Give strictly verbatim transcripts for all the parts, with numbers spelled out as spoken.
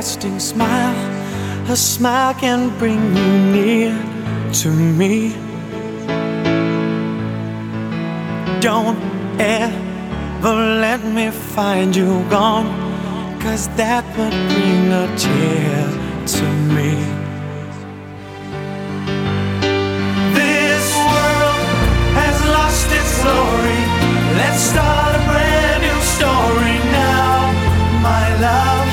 everlasting smile. A smile can bring you near to me. Don't ever let me find you gone, 'cause that would bring a tear to me. This world has lost its glory. Let's start a brand new story now, my love.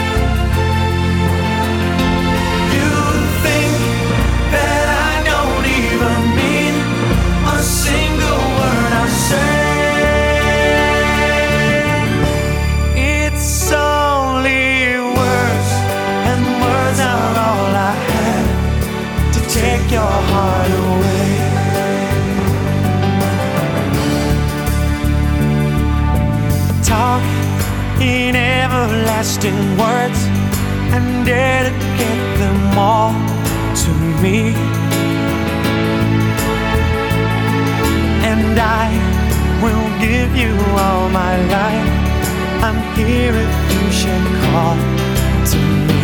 You think that I don't even mean a single word I say. It's only words, and words are all I have to take your heart away. Talk in everlasting words and dedicate them all to me. And I will give you all my life. I'm here if you should call to me.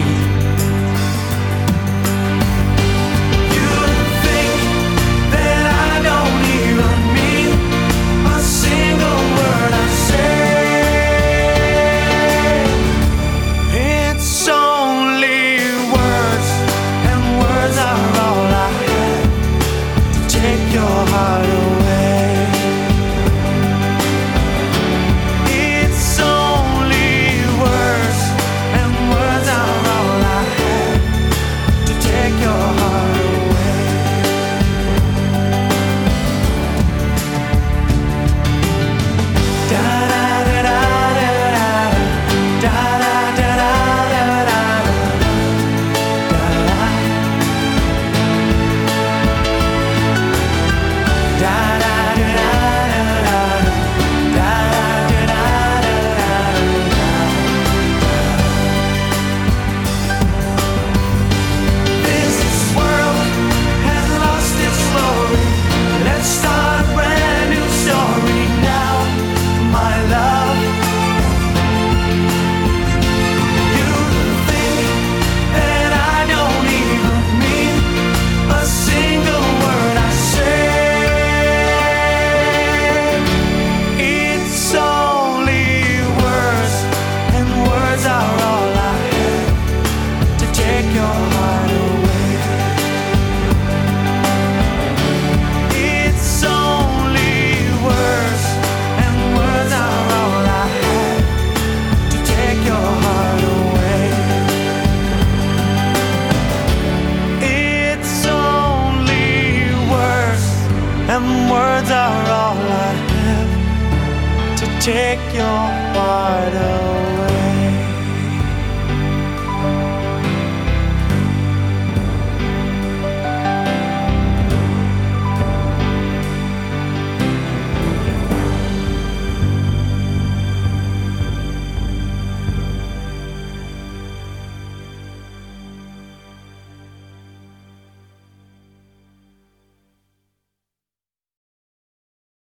You think that I don't even mean a single word I say. It's only words, and words are all I have to take your heart away. It's only words, and words are all I have to take your heart away. Da da da da da da da da da. And words are all I have to take your heart away.